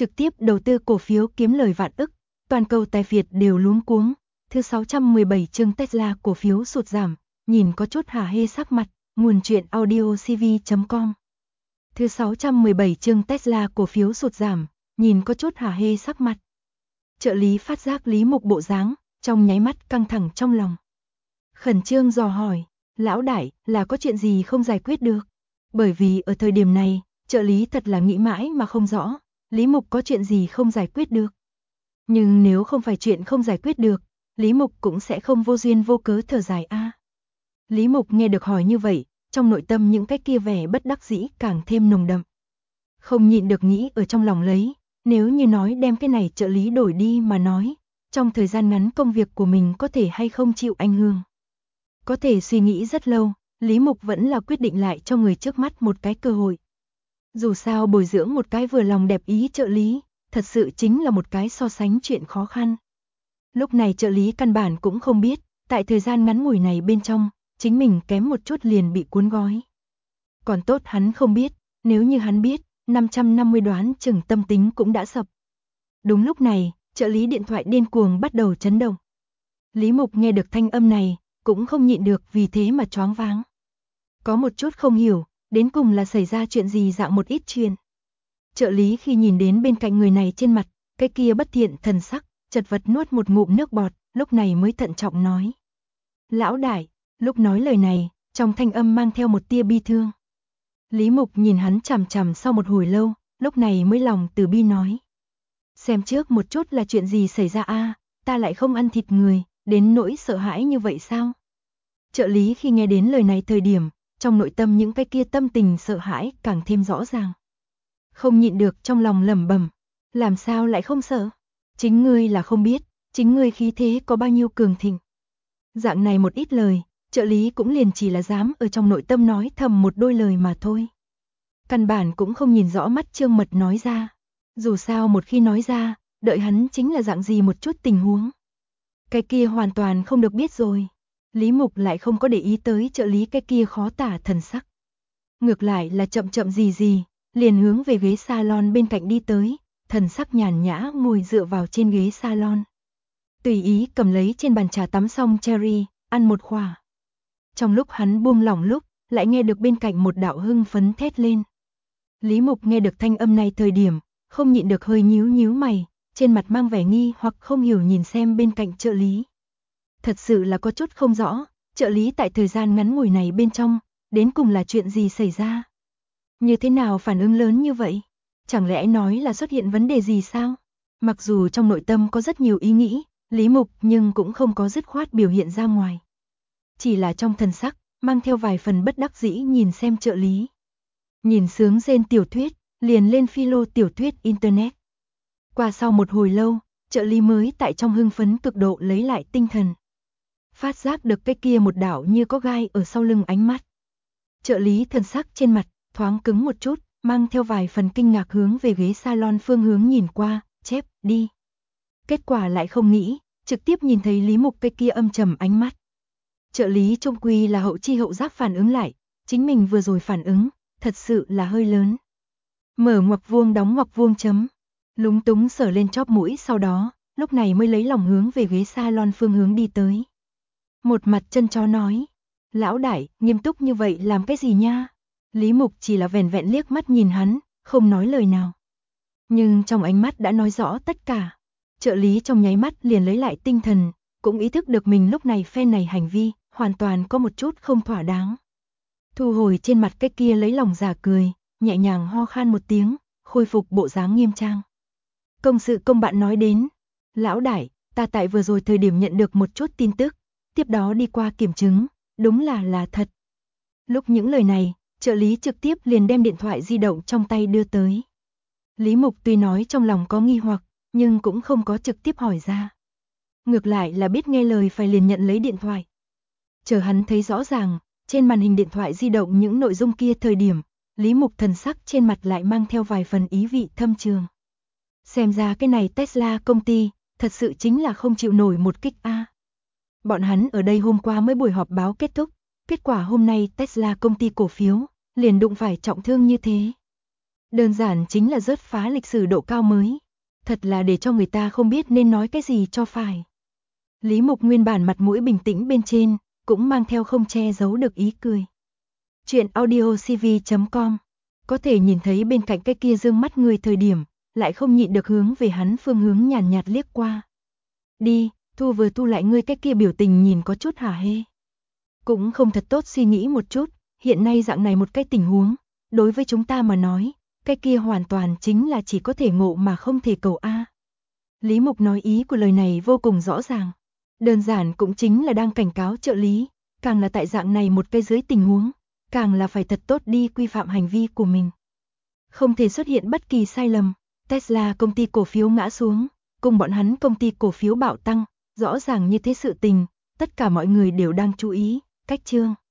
trực tiếp đầu tư cổ phiếu kiếm lời vạn ức, toàn cầu tài phiệt đều luống cuống. Thứ 617 chương Tesla cổ phiếu sụt giảm, nhìn có chút hả hê sắc mặt, nguồn truyện audiocv.com. Thứ 617 chương Tesla cổ phiếu sụt giảm, nhìn có chút hả hê sắc mặt. Trợ lý phát giác Lý Mục bộ dáng, trong nháy mắt căng thẳng trong lòng. Khẩn trương dò hỏi, lão đại, là có chuyện gì không giải quyết được? Bởi vì ở thời điểm này, trợ lý thật là nghĩ mãi mà không rõ, Lý Mục có chuyện gì không giải quyết được. Nhưng nếu không phải chuyện không giải quyết được, Lý Mục cũng sẽ không vô duyên vô cớ thở dài a. Lý Mục nghe được hỏi như vậy, trong nội tâm những cái kia vẻ bất đắc dĩ càng thêm nồng đậm. Không nhịn được nghĩ ở trong lòng lấy, nếu như nói đem cái này trợ lý đổi đi mà nói, trong thời gian ngắn công việc của mình có thể hay không chịu ảnh hưởng. Có thể suy nghĩ rất lâu, Lý Mục vẫn là quyết định lại cho người trước mắt một cái cơ hội. Dù sao bồi dưỡng một cái vừa lòng đẹp ý trợ lý, thật sự chính là một cái so sánh chuyện khó khăn. Lúc này trợ lý căn bản cũng không biết, tại thời gian ngắn ngủi này bên trong, chính mình kém một chút liền bị cuốn gói. Còn tốt hắn không biết, nếu như hắn biết, 550 đoán chừng tâm tính cũng đã sập. Đúng lúc này, trợ lý điện thoại điên cuồng bắt đầu chấn động. Lý Mục nghe được thanh âm này, cũng không nhịn được vì thế mà choáng váng. Có một chút không hiểu, đến cùng là xảy ra chuyện gì dạng một ít chuyện. Trợ lý khi nhìn đến bên cạnh người này trên mặt, cái kia bất thiện thần sắc, chật vật nuốt một ngụm nước bọt, lúc này mới thận trọng nói. Lão đại, lúc nói lời này, trong thanh âm mang theo một tia bi thương. Lý Mục nhìn hắn chằm chằm sau một hồi lâu, lúc này mới lòng từ bi nói. Xem trước một chút là chuyện gì xảy ra a, ta lại không ăn thịt người, đến nỗi sợ hãi như vậy sao? Trợ lý khi nghe đến lời này thời điểm, trong nội tâm những cái kia tâm tình sợ hãi càng thêm rõ ràng. Không nhịn được trong lòng lẩm bẩm, làm sao lại không sợ? Chính ngươi là không biết, chính ngươi khí thế có bao nhiêu cường thịnh. Dạng này một ít lời, trợ lý cũng liền chỉ là dám ở trong nội tâm nói thầm một đôi lời mà thôi. Căn bản cũng không nhìn rõ mắt Trương Mật nói ra. Dù sao một khi nói ra, đợi hắn chính là dạng gì một chút tình huống. Cái kia hoàn toàn không được biết rồi. Lý Mục lại không có để ý tới trợ lý cái kia khó tả thần sắc. Ngược lại là chậm chậm gì, liền hướng về ghế salon bên cạnh đi tới, thần sắc nhàn nhã ngồi dựa vào trên ghế salon. Tùy ý cầm lấy trên bàn trà tắm xong cherry, ăn một khỏa. Trong lúc hắn buông lỏng lúc, lại nghe được bên cạnh một đạo hưng phấn thét lên. Lý Mục nghe được thanh âm này thời điểm, không nhịn được hơi nhíu mày, trên mặt mang vẻ nghi hoặc không hiểu nhìn xem bên cạnh trợ lý. Thật sự là có chút không rõ, trợ lý tại thời gian ngắn ngủi này bên trong, đến cùng là chuyện gì xảy ra? Như thế nào phản ứng lớn như vậy? Chẳng lẽ nói là xuất hiện vấn đề gì sao? Mặc dù trong nội tâm có rất nhiều ý nghĩ, Lý Mục nhưng cũng không có dứt khoát biểu hiện ra ngoài. Chỉ là trong thần sắc, mang theo vài phần bất đắc dĩ nhìn xem trợ lý. Nhìn sướng rên tiểu thuyết, liền lên philo tiểu thuyết internet. Qua sau một hồi lâu, trợ lý mới tại trong hưng phấn cực độ lấy lại tinh thần. Phát giác được cái kia một đạo như có gai ở sau lưng ánh mắt. Trợ lý thần sắc trên mặt, thoáng cứng một chút, mang theo vài phần kinh ngạc hướng về ghế salon phương hướng nhìn qua, chép, đi. Kết quả lại không nghĩ, trực tiếp nhìn thấy Lý Mục cái kia âm trầm ánh mắt. Trợ lý trung quy là hậu chi hậu giác phản ứng lại, chính mình vừa rồi phản ứng, thật sự là hơi lớn. Mở ngoặc vuông đóng ngoặc vuông chấm. Lúng túng sờ lên chóp mũi sau đó, lúc này mới lấy lòng hướng về ghế salon phương hướng đi tới. Một mặt chân chó nói, lão đại, nghiêm túc như vậy làm cái gì nha? Lý Mục chỉ là vẻn vẹn liếc mắt nhìn hắn, không nói lời nào. Nhưng trong ánh mắt đã nói rõ tất cả. Trợ lý trong nháy mắt liền lấy lại tinh thần, cũng ý thức được mình lúc này phen này hành vi, hoàn toàn có một chút không thỏa đáng. Thu hồi trên mặt cái kia lấy lòng giả cười, nhẹ nhàng ho khan một tiếng, khôi phục bộ dáng nghiêm trang. Công sự công bạn nói đến, lão đại, ta tại vừa rồi thời điểm nhận được một chút tin tức, tiếp đó đi qua kiểm chứng, đúng là thật. Lúc những lời này, trợ lý trực tiếp liền đem điện thoại di động trong tay đưa tới. Lý Mục tuy nói trong lòng có nghi hoặc, nhưng cũng không có trực tiếp hỏi ra. Ngược lại là biết nghe lời phải liền nhận lấy điện thoại. Chờ hắn thấy rõ ràng, trên màn hình điện thoại di động những nội dung kia thời điểm, Lý Mục thần sắc trên mặt lại mang theo vài phần ý vị thâm trường. Xem ra cái này Tesla công ty, thật sự chính là không chịu nổi một kích a. Bọn hắn ở đây hôm qua mới buổi họp báo kết thúc, kết quả hôm nay Tesla công ty cổ phiếu, liền đụng phải trọng thương như thế. Đơn giản chính là rớt phá lịch sử độ cao mới. Thật là để cho người ta không biết nên nói cái gì cho phải. Lý Mục nguyên bản mặt mũi bình tĩnh bên trên, cũng mang theo không che giấu được ý cười. Chuyện audiocv.com. Có thể nhìn thấy bên cạnh cái kia dương mắt người thời điểm, lại không nhịn được hướng về hắn phương hướng nhàn nhạt liếc qua. Đi, thu vừa thu lại ngươi cái kia biểu tình nhìn có chút hả hê. Cũng không thật tốt suy nghĩ một chút, hiện nay dạng này một cái tình huống, đối với chúng ta mà nói, cái kia hoàn toàn chính là chỉ có thể ngộ mà không thể cầu a. Lý Mục nói ý của lời này vô cùng rõ ràng. Đơn giản cũng chính là đang cảnh cáo trợ lý, càng là tại dạng này một cái dưới tình huống, càng là phải thật tốt đi quy phạm hành vi của mình. Không thể xuất hiện bất kỳ sai lầm, Tesla công ty cổ phiếu ngã xuống, cùng bọn hắn công ty cổ phiếu bạo tăng, rõ ràng như thế sự tình, tất cả mọi người đều đang chú ý, cách chương.